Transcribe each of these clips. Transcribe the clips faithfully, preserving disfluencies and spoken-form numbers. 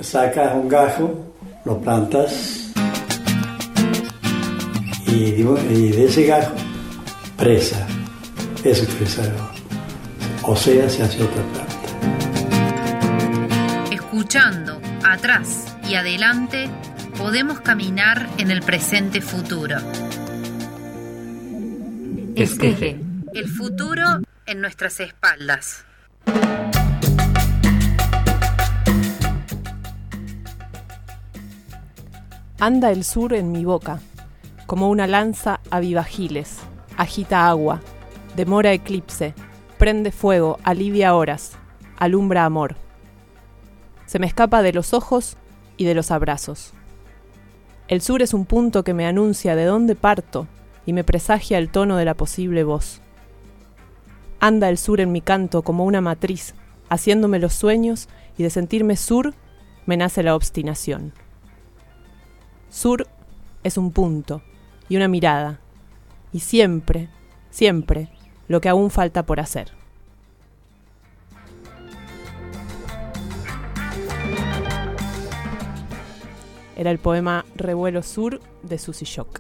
sacas un gajo, lo plantas y, y de ese gajo, presa. Eso es crecer. O sea, se hace otra planta. Escuchando atrás y adelante, podemos caminar en el presente futuro. Esqueje. El futuro en nuestras espaldas. Anda el sur en mi boca, como una lanza a vivajiles, agita agua, demora eclipse, prende fuego, alivia horas, alumbra amor. Se me escapa de los ojos y de los abrazos. El sur es un punto que me anuncia de dónde parto y me presagia el tono de la posible voz. Anda el sur en mi canto como una matriz, haciéndome los sueños, y de sentirme sur me nace la obstinación. Sur es un punto y una mirada, y siempre, siempre, lo que aún falta por hacer. Era el poema Revuelo Sur de Susy Shock.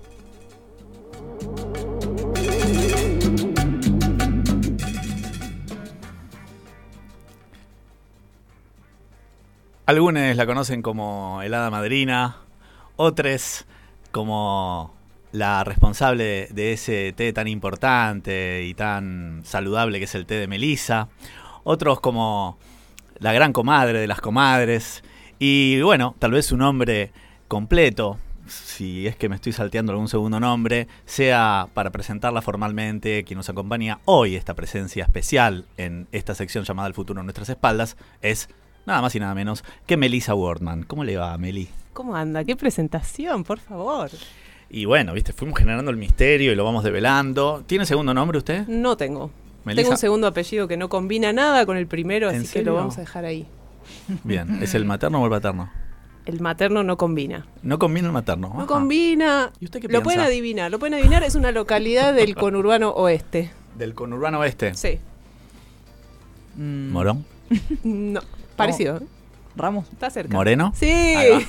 Algunos la conocen como el hada madrina, otros como la responsable de ese té tan importante y tan saludable que es el té de Melisa, otros como la gran comadre de las comadres, y bueno, tal vez su nombre completo, si es que me estoy salteando algún segundo nombre, sea para presentarla formalmente quien nos acompaña hoy, esta presencia especial en esta sección llamada El futuro en nuestras espaldas, es nada más y nada menos que Melissa Wordman. ¿Cómo le va, Meli? ¿Cómo anda? ¡Qué presentación, por favor! Y bueno, viste, fuimos generando el misterio y lo vamos develando. ¿Tiene segundo nombre usted? No tengo. ¿Melissa? Tengo un segundo apellido que no combina nada con el primero, así serio? que lo vamos a dejar ahí. Bien, ¿es el materno o el paterno? El materno no combina. No combina el materno. No Ajá. combina. ¿Y usted qué Lo piensa? pueden adivinar. Lo pueden adivinar. Es una localidad del conurbano oeste. ¿Del conurbano oeste? Sí. Mm, ¿Morón? No. Parecido. ¿eh? ¿Ramos? Está cerca. ¿Moreno? Sí. Ahí va.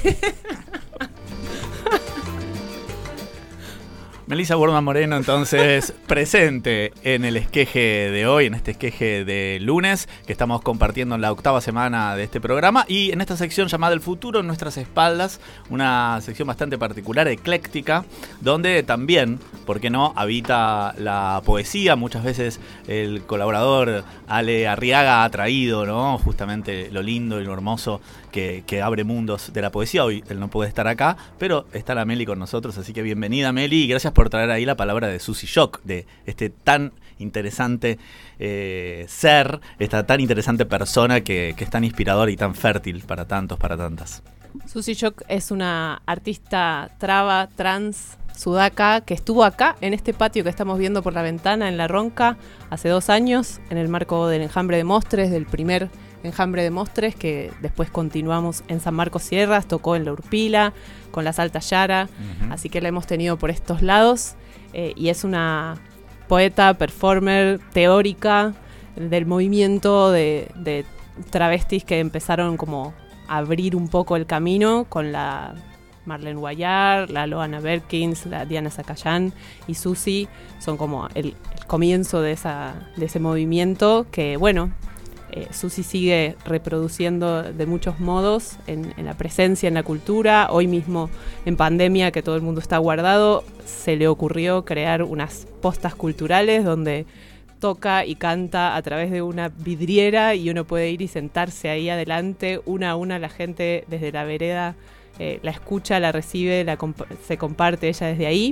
Melissa Wordman Moreno, entonces, presente en el esqueje de hoy, en este esqueje de lunes, que estamos compartiendo en la octava semana de este programa, y en esta sección llamada El futuro en nuestras espaldas, una sección bastante particular, ecléctica, donde también, ¿por qué no?, habita la poesía. Muchas veces el colaborador Ale Arriaga ha traído, ¿no?, justamente lo lindo y lo hermoso que, que abre mundos de la poesía. Hoy él no puede estar acá, pero está la Meli con nosotros, así que bienvenida, Meli, y gracias por traer ahí la palabra de Susy Shock, de este tan interesante eh, ser, esta tan interesante persona que, que es tan inspiradora y tan fértil para tantos, para tantas. Susy Shock es una artista traba, trans, sudaca, que estuvo acá, en este patio que estamos viendo por la ventana, en La Ronca, hace dos años, en el marco del Enjambre de Mostres, del primer Enjambre de Mostres, que después continuamos en San Marcos Sierras, tocó en La Urpila, con la Salta Yara, uh-huh. Así que la hemos tenido por estos lados, eh, y es una poeta, performer, teórica del movimiento de, de travestis que empezaron como a abrir un poco el camino con la Marlene Guayar, la Loana Berkins, la Diana Zacayán y Susy, son como el, el comienzo de, esa, de ese movimiento que, bueno, Eh, Susy sigue reproduciendo de muchos modos en, en la presencia, en la cultura. Hoy mismo, en pandemia, que todo el mundo está guardado, se le ocurrió crear unas postas culturales donde toca y canta a través de una vidriera y uno puede ir y sentarse ahí adelante, una a una, la gente desde la vereda eh, la escucha, la recibe, la comp- se comparte ella desde ahí.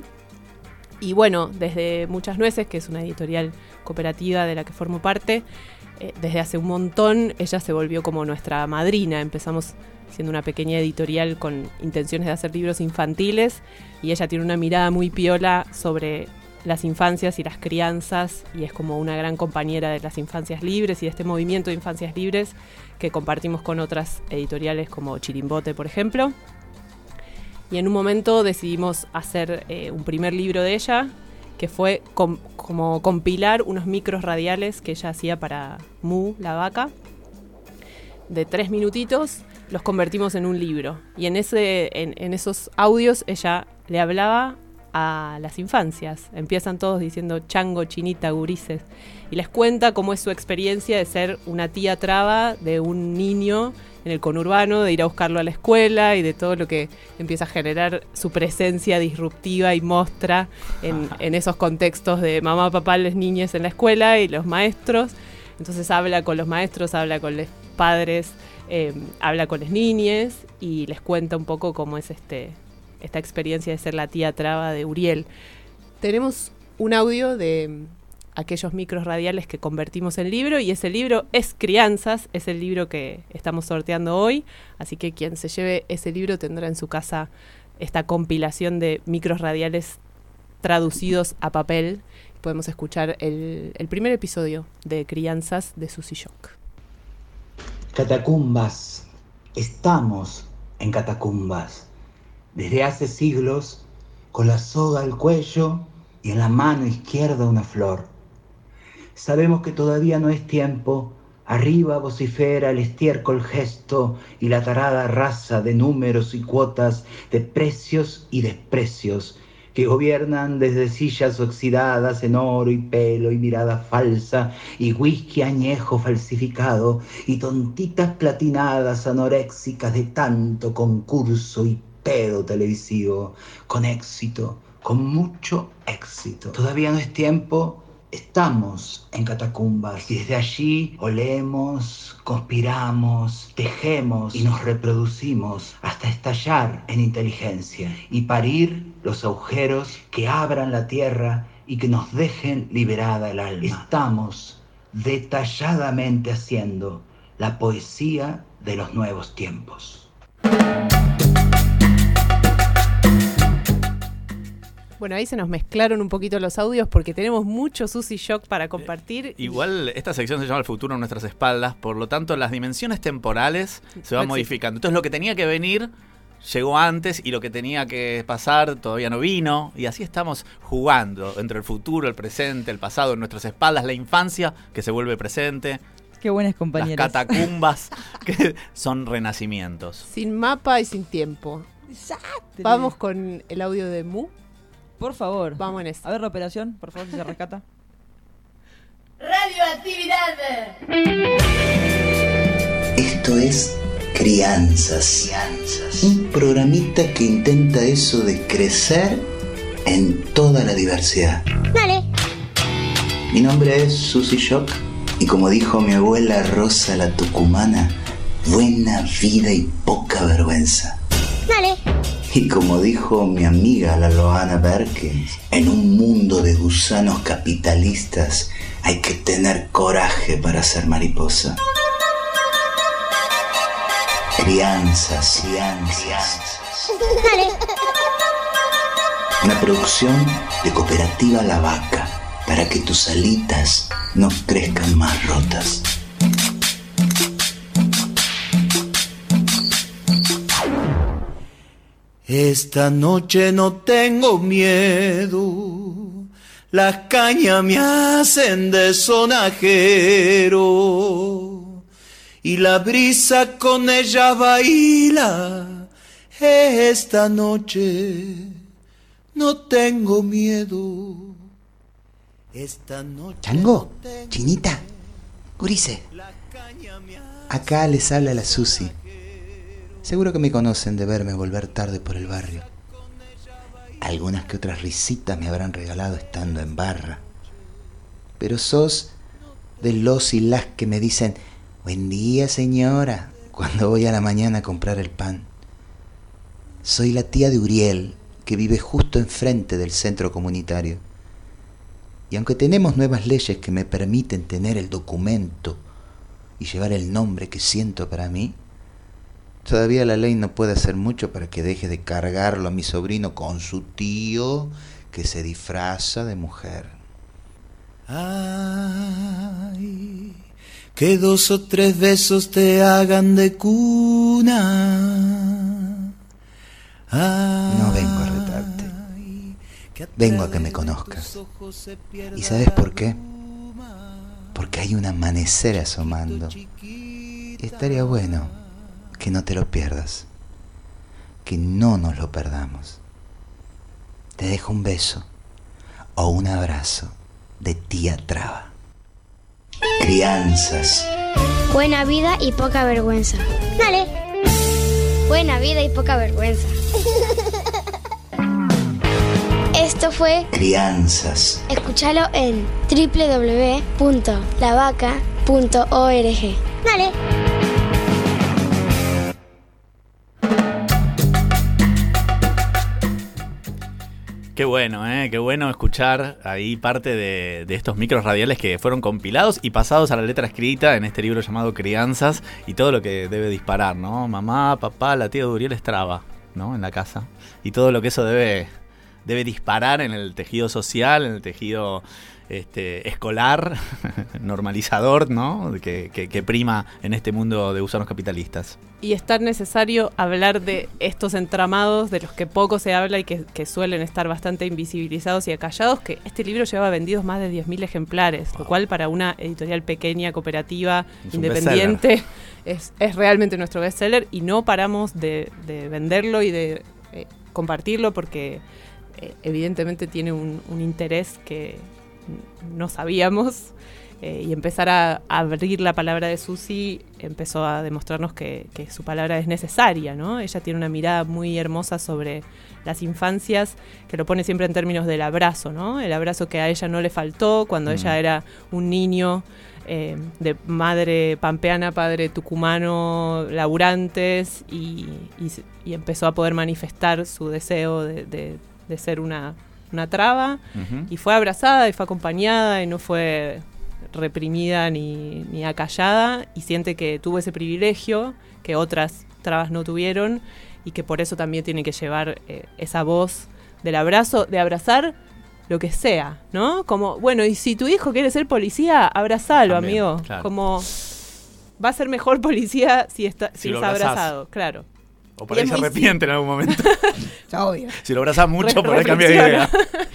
Y bueno, desde Muchas Nueces, que es una editorial cooperativa de la que formo parte, Eh, desde hace un montón ella se volvió como nuestra madrina. Empezamos siendo una pequeña editorial con intenciones de hacer libros infantiles y ella tiene una mirada muy piola sobre las infancias y las crianzas y es como una gran compañera de las infancias libres y de este movimiento de infancias libres que compartimos con otras editoriales como Chirimbote, por ejemplo. Y en un momento decidimos hacer eh, un primer libro de ella, que fue com- como compilar unos micros radiales que ella hacía para Mu, la vaca, de tres minutitos. los convertimos en un libro. Y en, ese, en, en esos audios ella le hablaba a las infancias. Empiezan todos diciendo chango, chinita, gurises. Y les cuenta cómo es su experiencia de ser una tía traba de un niño en el conurbano, de ir a buscarlo a la escuela y de todo lo que empieza a generar su presencia disruptiva y mostra en, en esos contextos de mamá, papá, las niñas en la escuela y los maestros. Entonces habla con los maestros, habla con los padres, eh, habla con las niñas y les cuenta un poco cómo es este, esta experiencia de ser la tía traba de Uriel. Tenemos un audio de aquellos micros radiales que convertimos en libro y ese libro es Crianzas, es el libro que estamos sorteando hoy, así que quien se lleve ese libro tendrá en su casa esta compilación de micros radiales traducidos a papel. Podemos escuchar el, el primer episodio de Crianzas de Susy Shock. Catacumbas, estamos en catacumbas, desde hace siglos, con la soga al cuello y en la mano izquierda una flor. Sabemos que todavía no es tiempo, arriba vocifera el estiércol gesto y la tarada raza de números y cuotas, de precios y desprecios, que gobiernan desde sillas oxidadas en oro y pelo y mirada falsa y whisky añejo falsificado y tontitas platinadas anoréxicas de tanto concurso y pedo televisivo, con éxito, con mucho éxito. Todavía no es tiempo. Estamos en catacumbas y desde allí olemos, conspiramos, tejemos y nos reproducimos hasta estallar en inteligencia y parir los agujeros que abran la tierra y que nos dejen liberada el alma. Estamos detalladamente haciendo la poesía de los nuevos tiempos. Bueno, ahí se nos mezclaron un poquito los audios porque tenemos mucho Susy Shock para compartir. Igual esta sección se llama El futuro en nuestras espaldas, por lo tanto las dimensiones temporales se van modificando. Entonces lo que tenía que venir llegó antes y lo que tenía que pasar todavía no vino. Y así estamos jugando entre el futuro, el presente, el pasado en nuestras espaldas, la infancia que se vuelve presente. Qué buenas compañeras. Las catacumbas que son renacimientos. Sin mapa y sin tiempo. Exacto. Vamos con el audio de Mu. Por favor. Vamos en eso. A ver la operación, por favor, si se rescata. Radioactividad. Esto es Crianzas. Crianzas. Un programita que intenta eso de crecer en toda la diversidad. Dale. Mi nombre es Susy Shock y como dijo mi abuela Rosa la Tucumana, buena vida y poca vergüenza. Dale. Y como dijo mi amiga la Loana Berkins, en un mundo de gusanos capitalistas hay que tener coraje para ser mariposa. Crianzas, crianzas. Dale. Una producción de Cooperativa La Vaca, para que tus alitas no crezcan más rotas. Esta noche no tengo miedo, las cañas me hacen de sonajero y la brisa con ella baila. Esta noche no tengo miedo. Esta noche Chango, chinita, gurises. Acá les habla la Susy. Seguro que me conocen de verme volver tarde por el barrio. Algunas que otras risitas me habrán regalado estando en barra. Pero sos de los y las que me dicen «Buen día, señora», cuando voy a la mañana a comprar el pan. Soy la tía de Uriel, que vive justo enfrente del centro comunitario. Y aunque tenemos nuevas leyes que me permiten tener el documento y llevar el nombre que siento para mí, todavía la ley no puede hacer mucho para que deje de cargarlo a mi sobrino con su tío que se disfraza de mujer. Ay, que dos o tres besos te hagan de cuna. Ay, no vengo a retarte, vengo a que me conozcas. ¿Y sabes por qué? Porque hay un amanecer asomando. Y estaría bueno que no te lo pierdas, que no nos lo perdamos. Te dejo un beso o un abrazo de tía Traba. Crianzas. Buena vida y poca vergüenza. Dale. Buena vida y poca vergüenza. Esto fue Crianzas. Escúchalo en doble u doble u doble u punto la vaca punto org. Dale. Qué bueno, ¿eh? Qué bueno escuchar ahí parte de, de estos micros radiales que fueron compilados y pasados a la letra escrita en este libro llamado Crianzas y todo lo que debe disparar, ¿no? Mamá, papá, la tía de Uriel Estraba, ¿no? En la casa. Y todo lo que eso debe, debe disparar en el tejido social, en el tejido este, escolar, normalizador, ¿no? Que, que, que prima en este mundo de gusanos capitalistas. Y es tan necesario hablar de estos entramados de los que poco se habla y que, que suelen estar bastante invisibilizados y acallados, que este libro lleva vendidos más de diez mil ejemplares, wow. Lo cual para una editorial pequeña, cooperativa, es independiente, es, es realmente nuestro bestseller y no paramos de, de venderlo y de eh, compartirlo porque eh, evidentemente tiene un, un interés que no sabíamos. Eh, y empezar a, a abrir la palabra de Susi empezó a demostrarnos que, que su palabra es necesaria, ¿no? Ella tiene una mirada muy hermosa sobre las infancias, que lo pone siempre en términos del abrazo, ¿no? El abrazo que a ella no le faltó cuando mm. ella era un niño eh, de madre pampeana, padre tucumano, laburantes, y, y, y empezó a poder manifestar su deseo de, de, de ser una, una traba, uh-huh. Y fue abrazada y fue acompañada y no fue reprimida ni, ni acallada, y siente que tuvo ese privilegio que otras trabas no tuvieron y que por eso también tiene que llevar eh, esa voz del abrazo, de abrazar lo que sea, ¿no? Como, bueno, y si tu hijo quiere ser policía, abrazalo, también, amigo. Claro. Como va a ser mejor policía si está si, si está abrazado, claro. O por ahí se arrepiente en algún momento. Ya obvio. Si lo abrazas mucho, Re- por ahí cambia de idea.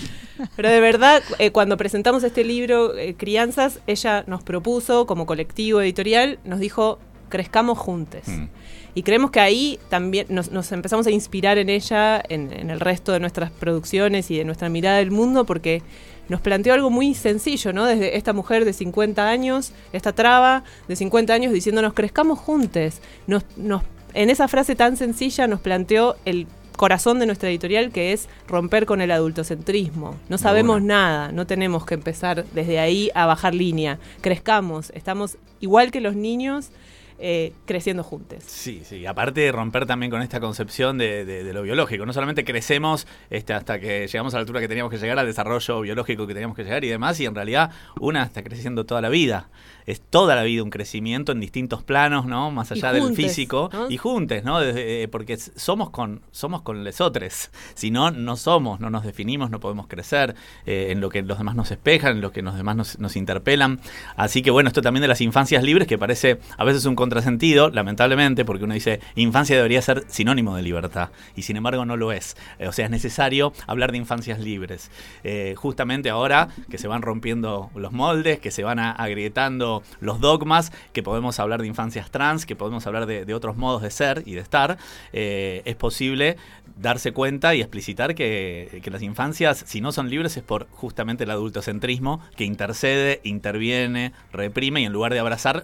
Pero de verdad, eh, cuando presentamos este libro, eh, Crianzas, ella nos propuso, como colectivo editorial, nos dijo, crezcamos juntos. Mm. Y creemos que ahí también nos, nos empezamos a inspirar en ella, en, en el resto de nuestras producciones y de nuestra mirada del mundo, porque nos planteó algo muy sencillo, ¿no? Desde esta mujer de cincuenta años, esta traba de cincuenta años, diciéndonos, crezcamos juntos. Nos, nos, en esa frase tan sencilla nos planteó el corazón de nuestra editorial, que es romper con el adultocentrismo. No sabemos bueno. nada, no tenemos que empezar desde ahí a bajar línea. Crezcamos, estamos igual que los niños, eh, creciendo juntos. Sí, sí, aparte de romper también con esta concepción de, de, de lo biológico. No solamente crecemos este, hasta que llegamos a la altura que teníamos que llegar, al desarrollo biológico que teníamos que llegar y demás, y en realidad una está creciendo toda la vida. Es toda la vida un crecimiento en distintos planos, ¿no? Más allá juntes, del físico, ¿no? Y juntos, ¿no? Desde, eh, porque somos con somos con lesotres. Si no, no somos, no nos definimos, no podemos crecer eh, en lo que los demás nos espejan, en lo que los demás nos, nos interpelan. Así que bueno, esto también de las infancias libres, que parece a veces un contrasentido, lamentablemente, porque uno dice, infancia debería ser sinónimo de libertad, y sin embargo no lo es. Eh, o sea, es necesario hablar de infancias libres. Eh, justamente ahora que se van rompiendo los moldes, que se van a, agrietando los dogmas, que podemos hablar de infancias trans, que podemos hablar de, de otros modos de ser y de estar, eh, es posible darse cuenta y explicitar que, que las infancias, si no son libres, es por justamente el adultocentrismo que intercede, interviene, reprime, y en lugar de abrazar,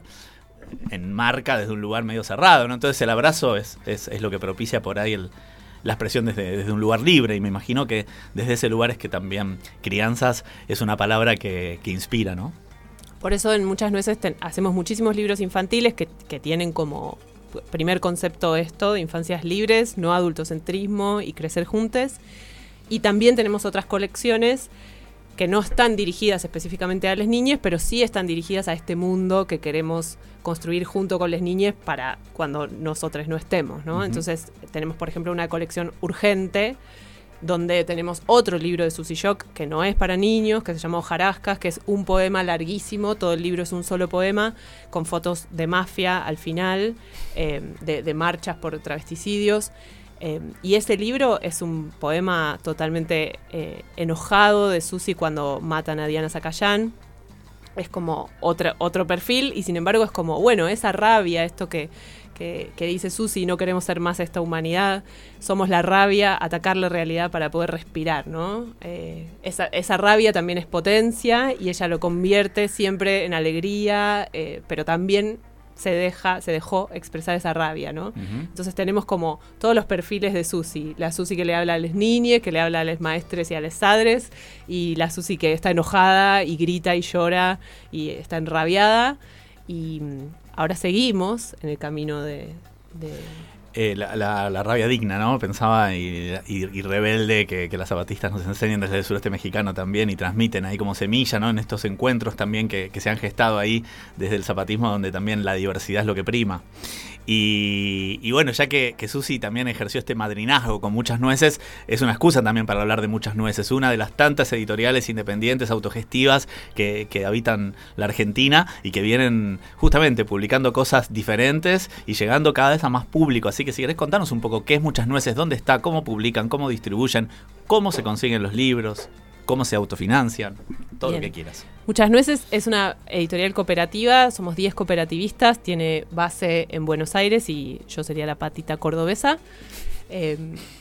enmarca desde un lugar medio cerrado, ¿no? Entonces el abrazo es, es, es lo que propicia por ahí el, la expresión desde, desde un lugar libre, y me imagino que desde ese lugar es que también crianzas es una palabra que, que inspira, ¿no? Por eso en muchas veces ten, hacemos muchísimos libros infantiles que, que tienen como primer concepto esto, de infancias libres, no adultocentrismo y crecer juntos. Y también tenemos otras colecciones que no están dirigidas específicamente a las niñas, pero sí están dirigidas a este mundo que queremos construir junto con las niñas para cuando nosotros no estemos, ¿no? Uh-huh. Entonces tenemos, por ejemplo, una colección urgente, donde tenemos otro libro de Susi Shock que no es para niños, que se llama Hojarascas, que es un poema larguísimo, todo el libro es un solo poema, con fotos de mafia al final, eh, de, de marchas por travesticidios. Eh, y ese libro es un poema totalmente eh, enojado de Susi cuando matan a Diana Zacayán. es como otro, otro perfil, y sin embargo es como, bueno, esa rabia, esto que, que, que dice Susi, no queremos ser más esta humanidad, somos la rabia, atacar la realidad para poder respirar, ¿no? Eh, esa, esa rabia también es potencia, y ella lo convierte siempre en alegría, eh, pero también se deja, se dejó expresar esa rabia, ¿no? Uh-huh. Entonces tenemos como todos los perfiles de Susi. La Susi que le habla a las niñas, que le habla a los maestres y a los padres, y la Susi que está enojada y grita y llora y está enrabiada. Y ahora seguimos en el camino de... de Eh, la, la, la rabia digna, ¿no? Pensaba, y, y, y rebelde, que, que las zapatistas nos enseñan desde el sureste mexicano también y transmiten ahí como semilla, ¿no? En estos encuentros también que, que se han gestado ahí desde el zapatismo, donde también la diversidad es lo que prima. Y, y bueno, ya que, que Susi también ejerció este madrinazgo con Muchas Nueces, es una excusa también para hablar de Muchas Nueces, una de las tantas editoriales independientes, autogestivas, que, que habitan la Argentina y que vienen justamente publicando cosas diferentes y llegando cada vez a más público. Así que si querés contarnos un poco qué es Muchas Nueces, dónde está, cómo publican, cómo distribuyen, cómo se consiguen los libros, cómo se autofinancian, todo Bien. Lo que quieras. Muchas Nueces es una editorial cooperativa, somos diez cooperativistas, tiene base en Buenos Aires y yo sería la patita cordobesa. Eh,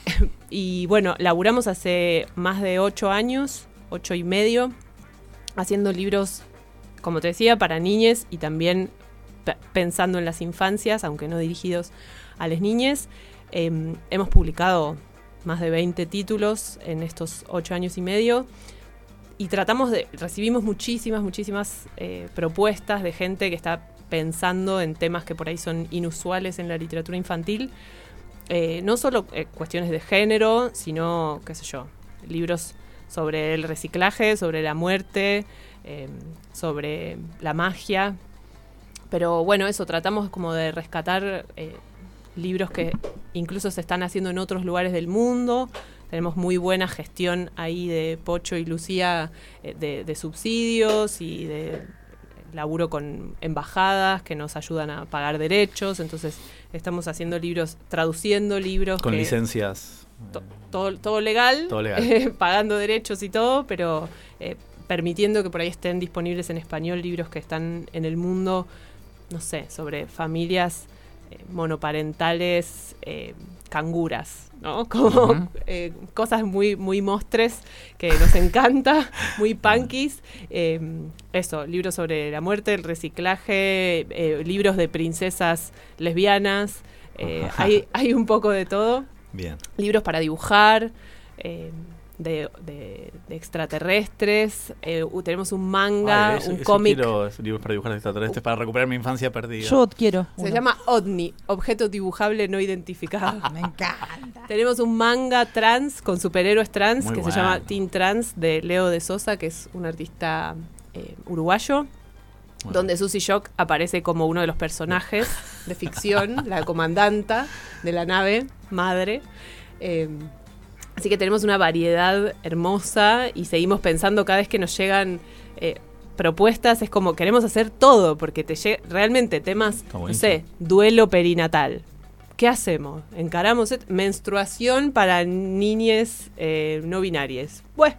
y bueno, laburamos hace más de ocho años, ocho y medio, haciendo libros, como te decía, para niñes y también p- pensando en las infancias, aunque no dirigidos a las niñas. Eh, hemos publicado más de veinte títulos en estos ocho años y medio. Y tratamos de, recibimos muchísimas, muchísimas eh, propuestas de gente que está pensando en temas que por ahí son inusuales en la literatura infantil. Eh, no solo eh, cuestiones de género, sino, qué sé yo, libros sobre el reciclaje, sobre la muerte, eh, sobre la magia. Pero bueno, eso, tratamos como de rescatar eh, libros que incluso se están haciendo en otros lugares del mundo. Tenemos muy buena gestión ahí de Pocho y Lucía eh, de, de subsidios y de laburo con embajadas que nos ayudan a pagar derechos. Entonces estamos haciendo libros, traduciendo libros. Con que, licencias. To, todo, todo legal, todo legal. Eh, pagando derechos y todo, pero eh, permitiendo que por ahí estén disponibles en español libros que están en el mundo, no sé, sobre familias eh, monoparentales, eh, canguras, ¿no? Como uh-huh. eh, cosas muy, muy mostres que nos encanta, muy punkis. Eh, eso, libros sobre la muerte, el reciclaje, eh, libros de princesas lesbianas, eh, hay, hay un poco de todo. Bien. Libros para dibujar, eh, de, de, de extraterrestres, eh, uh, tenemos un manga, Ay, eso, un eso cómic. Quiero libros para dibujar extraterrestres uh, para recuperar mi infancia perdida. Yo quiero. Se uno. llama OVNI, Objeto Dibujable No Identificado. Me encanta. Tenemos un manga trans con superhéroes trans Muy que bueno. se llama Teen Trans de Leo de Sosa, que es un artista eh, uruguayo. Bueno. Donde Susi Shock aparece como uno de los personajes de ficción, la comandanta de la nave madre. Eh, así que tenemos una variedad hermosa y seguimos pensando cada vez que nos llegan eh, propuestas, es como queremos hacer todo, porque te llega realmente temas, no sé, duelo perinatal. ¿Qué hacemos? ¿Encaramos et- menstruación para niñes eh, no binarias? Bueno.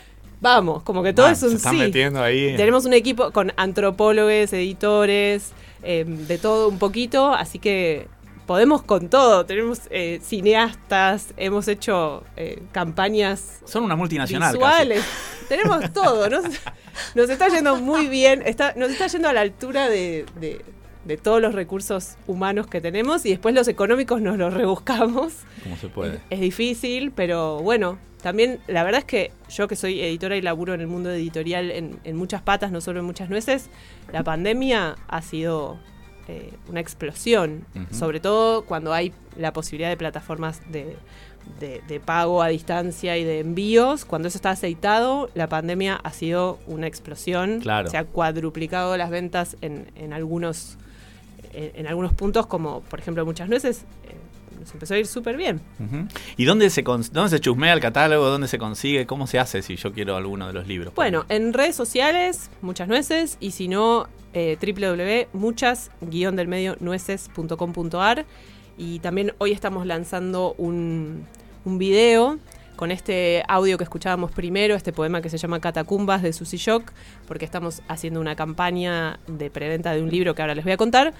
Vamos, como que todo ah, es un se están sí. metiendo ahí. Tenemos un equipo con antropólogos, editores, eh, de todo un poquito, así que podemos con todo. Tenemos eh, cineastas, hemos hecho eh, campañas Son una multinacional visuales. Casi. Tenemos todo. Nos, nos está yendo muy bien, está, nos está yendo a la altura de, de, de todos los recursos humanos que tenemos y después los económicos nos los rebuscamos. Como se puede. Es difícil, pero bueno. También, la verdad es que yo que soy editora y laburo en el mundo editorial en, en muchas patas, no solo en Muchas Nueces, la pandemia ha sido eh, una explosión, uh-huh. sobre todo cuando hay la posibilidad de plataformas de, de, de pago a distancia y de envíos. Cuando eso está aceitado, la pandemia ha sido una explosión. Claro. Se ha cuadruplicado las ventas en, en, algunos, en, en algunos puntos, como por ejemplo Muchas Nueces. Eh, nos empezó a ir súper bien. Uh-huh. ¿Y dónde se, cons- dónde se chusmea el catálogo? ¿Dónde se consigue? ¿Cómo se hace si yo quiero alguno de los libros? Bueno, en redes sociales, Muchas Nueces, y si no, eh, doble u doble u doble u punto muchas guión del medio nueces punto com punto a r. Y también hoy estamos lanzando un, un video con este audio que escuchábamos primero, este poema que se llama Catacumbas de Susy Shock, porque estamos haciendo una campaña de preventa de un libro que ahora les voy a contar.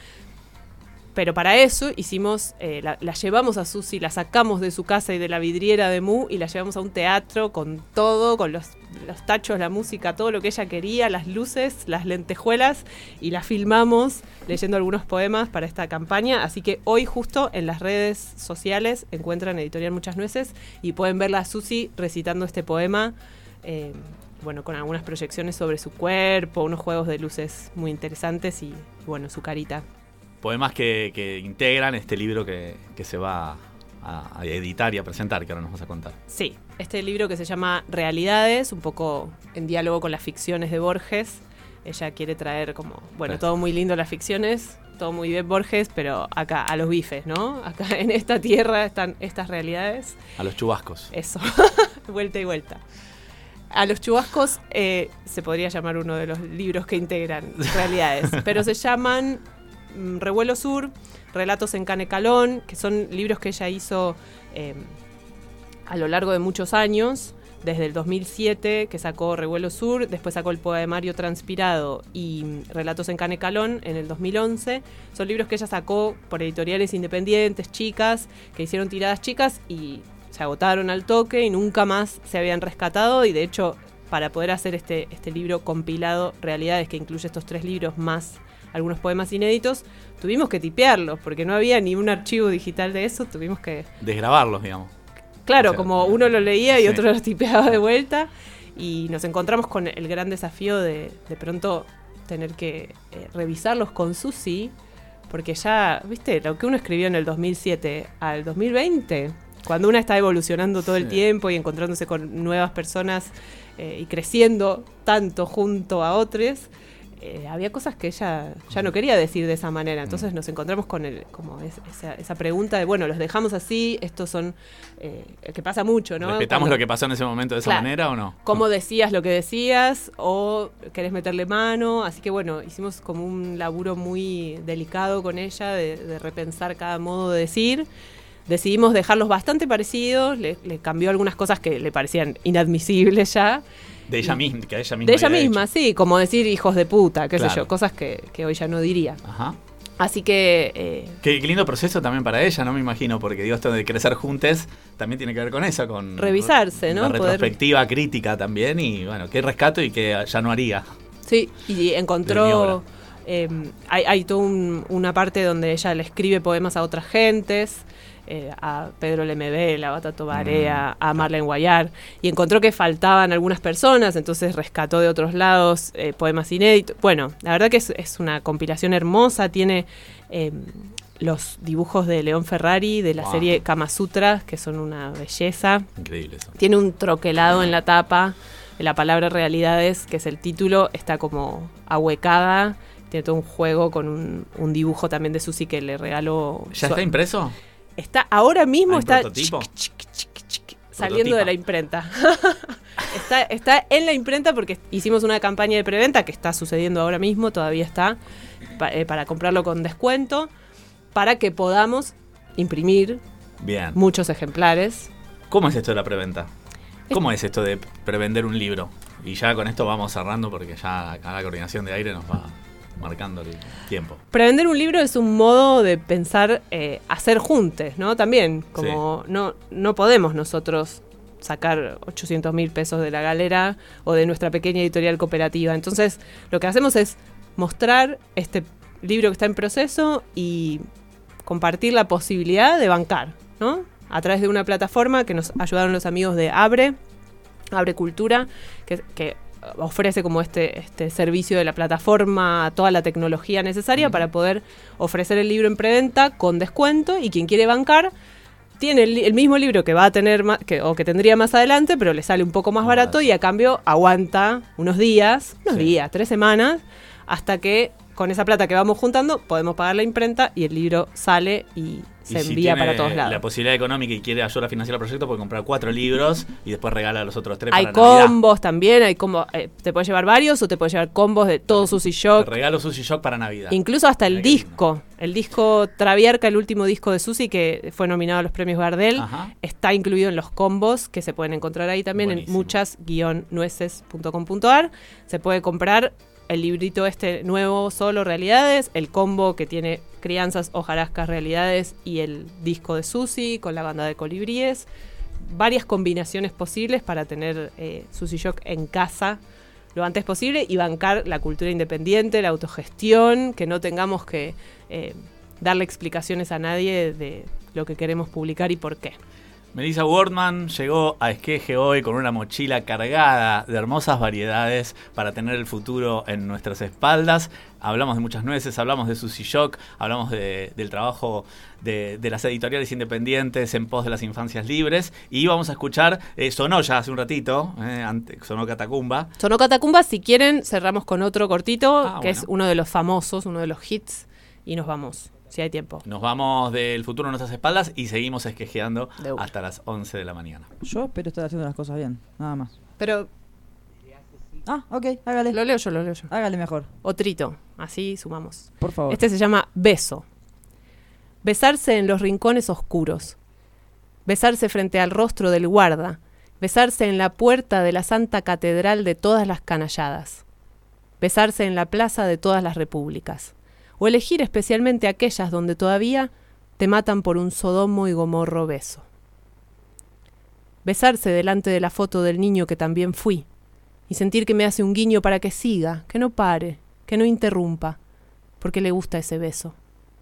Pero para eso hicimos, eh, la, la llevamos a Susy, la sacamos de su casa y de la vidriera de Mu y la llevamos a un teatro con todo, con los, los tachos, la música, todo lo que ella quería, las luces, las lentejuelas, y la filmamos leyendo algunos poemas para esta campaña. Así que hoy justo en las redes sociales encuentran Editorial Muchas Nueces y pueden verla a Susy recitando este poema, eh, bueno, con algunas proyecciones sobre su cuerpo, unos juegos de luces muy interesantes y, bueno, su carita. Poemas que, que integran este libro que, que se va a, a editar y a presentar, que ahora nos vas a contar. Sí, este libro que se llama Realidades, un poco en diálogo con las ficciones de Borges. Ella quiere traer como, bueno, todo muy lindo las ficciones, todo muy bien Borges, pero acá a los bifes, ¿no? Acá en esta tierra están estas realidades. A los chubascos. Eso, vuelta y vuelta. A los chubascos eh, se podría llamar uno de los libros que integran realidades, pero se llaman Revuelo Sur, Relatos en Canecalón, que son libros que ella hizo eh, a lo largo de muchos años, desde el dos mil siete, que sacó Revuelo Sur, después sacó el poemario Transpirado y Relatos en Canecalón en el dos mil once. Son libros que ella sacó por editoriales independientes, chicas, que hicieron tiradas chicas y se agotaron al toque y nunca más se habían rescatado, y de hecho, para poder hacer este, este libro compilado Realidades, que incluye estos tres libros más algunos poemas inéditos, tuvimos que tipearlos, porque no había ni un archivo digital de eso, tuvimos que... desgrabarlos, digamos. Claro, o sea, como uno lo leía y sí. otro lo tipeaba de vuelta, y nos encontramos con el gran desafío de de pronto tener que eh, revisarlos con Susy, porque ya, viste, lo que uno escribió en el dos mil siete al dos mil veinte, cuando una está evolucionando todo sí. el tiempo y encontrándose con nuevas personas eh, y creciendo tanto junto a otros, Eh, había cosas que ella ya no quería decir de esa manera. Entonces nos encontramos con el, como es, esa, esa pregunta de, bueno, los dejamos así, estos son, eh, que pasa mucho, ¿no? ¿Respetamos Cuando, lo que pasó en ese momento de esa claro, manera o no? ¿cómo decías lo que decías o querés meterle mano? Así que bueno, hicimos como un laburo muy delicado con ella de, de repensar cada modo de decir. Decidimos dejarlos bastante parecidos, le, le cambió algunas cosas que le parecían inadmisibles ya. De ella misma, que ella misma De ella había misma, hecho. sí, como decir hijos de puta, qué Claro. sé yo, cosas que, que hoy ya no diría. Ajá. Así que... Eh, Qué, qué lindo proceso también para ella, ¿no? Me imagino, porque digo, esto de crecer juntes también tiene que ver con eso, con... Revisarse, ¿no? La Poder- retrospectiva crítica también, y bueno, qué rescato y qué ya no haría. sí, y De mi encontró... obra. Eh, hay hay toda un, una parte donde ella le escribe poemas a otras gentes, eh, a Pedro Lemebel, a Batato Barea, Mm. a Marlene Guayar, y encontró que faltaban algunas personas, entonces rescató de otros lados eh, poemas inéditos. Bueno, la verdad que es, es una compilación hermosa, tiene eh, los dibujos de León Ferrari de la Wow. serie Kama Sutra, que son una belleza. Increíble eso. Tiene un troquelado en la tapa, la palabra Realidades, que es el título, está como ahuecada. Tiene todo un juego con un, un dibujo también de Susy que le regaló. ¿Ya su- está impreso? Está, ahora mismo ¿Hay está prototipo? chic, chic, chic, chic, saliendo Prototipa. de la imprenta. está, está en la imprenta porque hicimos una campaña de preventa que está sucediendo ahora mismo, todavía está, pa- eh, para comprarlo con descuento, para que podamos imprimir Bien. muchos ejemplares. ¿Cómo es esto de la preventa? ¿Cómo es esto de prevender un libro? Y ya con esto vamos cerrando porque ya acá la coordinación de aire nos va marcando el tiempo. Prevender un libro es un modo de pensar, eh, hacer juntes, ¿no? También, como no, no podemos nosotros sacar ochocientos mil pesos de la galera o de nuestra pequeña editorial cooperativa. Entonces, lo que hacemos es mostrar este libro que está en proceso y compartir la posibilidad de bancar, ¿no? A través de una plataforma que nos ayudaron los amigos de Abre, Abre Cultura, que, que ofrece como este, este servicio de la plataforma, toda la tecnología necesaria para poder ofrecer el libro en preventa con descuento, y quien quiere bancar tiene el, el mismo libro que va a tener ma- que, o que tendría más adelante, pero le sale un poco más barato y a cambio aguanta unos días, unos Sí. días, tres semanas, hasta que con esa plata que vamos juntando, podemos pagar la imprenta y el libro sale y se y si envía tiene para todos lados. la posibilidad económica y quiere ayudar a financiar el proyecto, puede comprar cuatro libros y después regala los otros tres Hay para Navidad. combos también, hay combos, eh, te puedes llevar varios o te puedes llevar combos de todo Sushi Shock. Te regalo Sushi Shock para Navidad. Incluso hasta el Mira qué disco, lindo. el disco Travierca, el último disco de Susi que fue nominado a los premios Gardel, Ajá. está incluido en los combos que se pueden encontrar ahí también Buenísimo. en muchas guion nueces punto com punto a r. Se puede comprar el librito este nuevo solo Realidades, el combo que tiene Crianzas, Hojarascas, Realidades y el disco de Susi con la banda de colibríes. Varias combinaciones posibles para tener eh, Sushi Shock en casa lo antes posible y bancar la cultura independiente, la autogestión, que no tengamos que eh, darle explicaciones a nadie de lo que queremos publicar y por qué. Melissa Wordman llegó a Esqueje hoy con una mochila cargada de hermosas variedades para tener el futuro en nuestras espaldas. Hablamos de muchas nueces, hablamos de Sushi Shock, hablamos de, del trabajo de, de las editoriales independientes en pos de las infancias libres. Y vamos a escuchar, eh, sonó ya hace un ratito, eh, ante, sonó Catacumba. Sonó Catacumba, si quieren cerramos con otro cortito, Ah, que bueno. es uno de los famosos, uno de los hits, y nos vamos, si hay tiempo. Nos vamos del futuro en nuestras espaldas y seguimos esquejeando De una. hasta las once de la mañana. Yo espero estar haciendo las cosas bien, nada más. Pero Ah, ok, hágale. lo leo yo, lo leo yo. Hágale mejor, Otrito, así sumamos. por favor. Este se llama Beso. Besarse en los rincones oscuros. Besarse frente al rostro del guarda. Besarse en la puerta de la Santa Catedral de todas las canalladas. Besarse en la plaza de todas las repúblicas. O elegir especialmente aquellas donde todavía te matan por un Sodomo y Gomorro beso. Besarse delante de la foto del niño que también fui. Y sentir que me hace un guiño para que siga, que no pare, que no interrumpa, porque le gusta ese beso.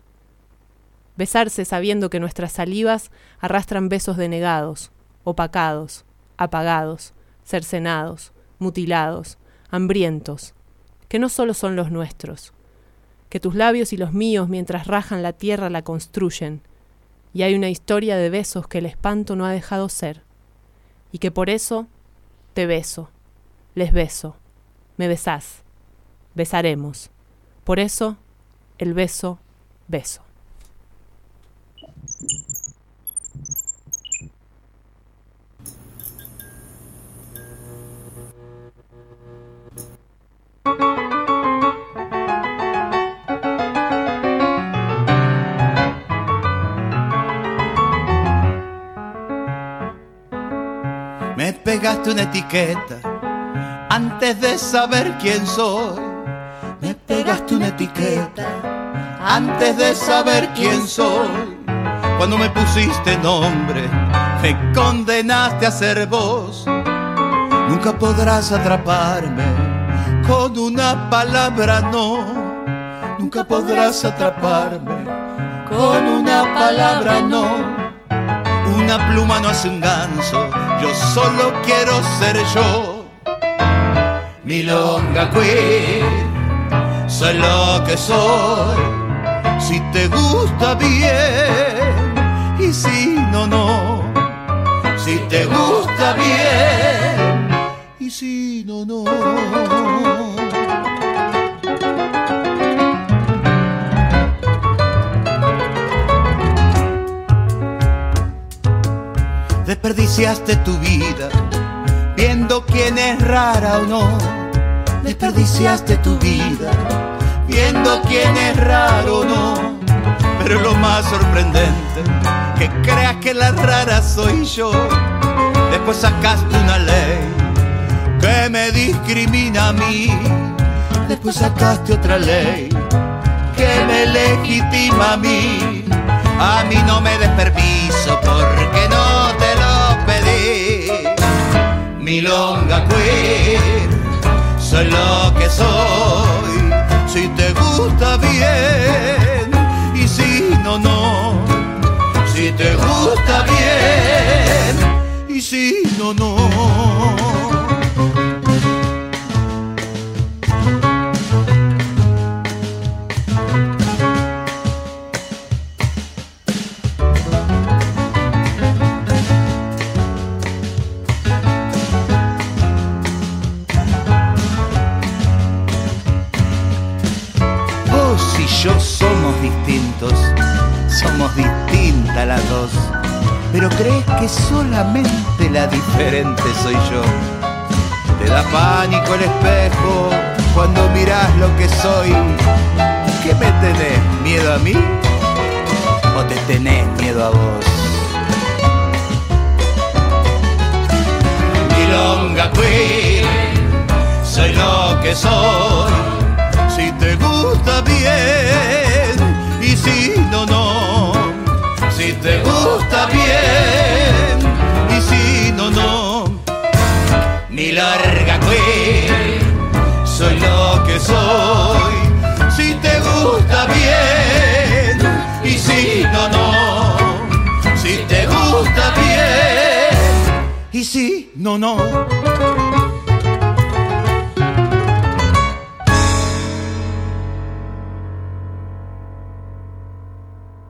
Besarse sabiendo que nuestras salivas arrastran besos denegados, opacados, apagados, cercenados, mutilados, hambrientos, que no solo son los nuestros, que tus labios y los míos mientras rajan la tierra la construyen, y hay una historia de besos que el espanto no ha dejado ser, y que por eso te beso. Les beso, me besás, besaremos. Por eso, el beso, beso. Me pegaste una etiqueta antes de saber quién soy. Me pegaste una etiqueta antes de saber quién soy. Cuando me pusiste nombre, me condenaste a ser vos. Nunca podrás atraparme con una palabra, no. Nunca podrás atraparme con una palabra, no. Una pluma no hace un ganso, yo solo quiero ser yo. Milonga queen, soy lo que soy. Si te gusta bien, y si no, no. Si te gusta bien, y si no, no. Desperdiciaste tu vida viendo quién es rara o no. Desperdiciaste tu vida viendo quién es raro o no. Pero lo más sorprendente, que creas que la rara soy yo. Después sacaste una ley que me discrimina a mí. Después sacaste otra ley que me legitima a mí. A mí no me des permiso porque no te lo pedí. Milonga queen, soy lo que soy. Si te gusta bien, y si no, no. Si te gusta bien, y si no, no. pero crees que solamente la diferente soy yo. Te da pánico el espejo cuando mirás lo que soy. ¿Qué me tenés? ¿Miedo a mí? ¿O te tenés miedo a vos? Milonga Queen, soy lo que soy. Si te gusta bien y si no, no. Si te gusta bien y si no, no. Mi larga Queen, soy lo que soy. Si te gusta bien y si no, no. Si te gusta bien y si no, no.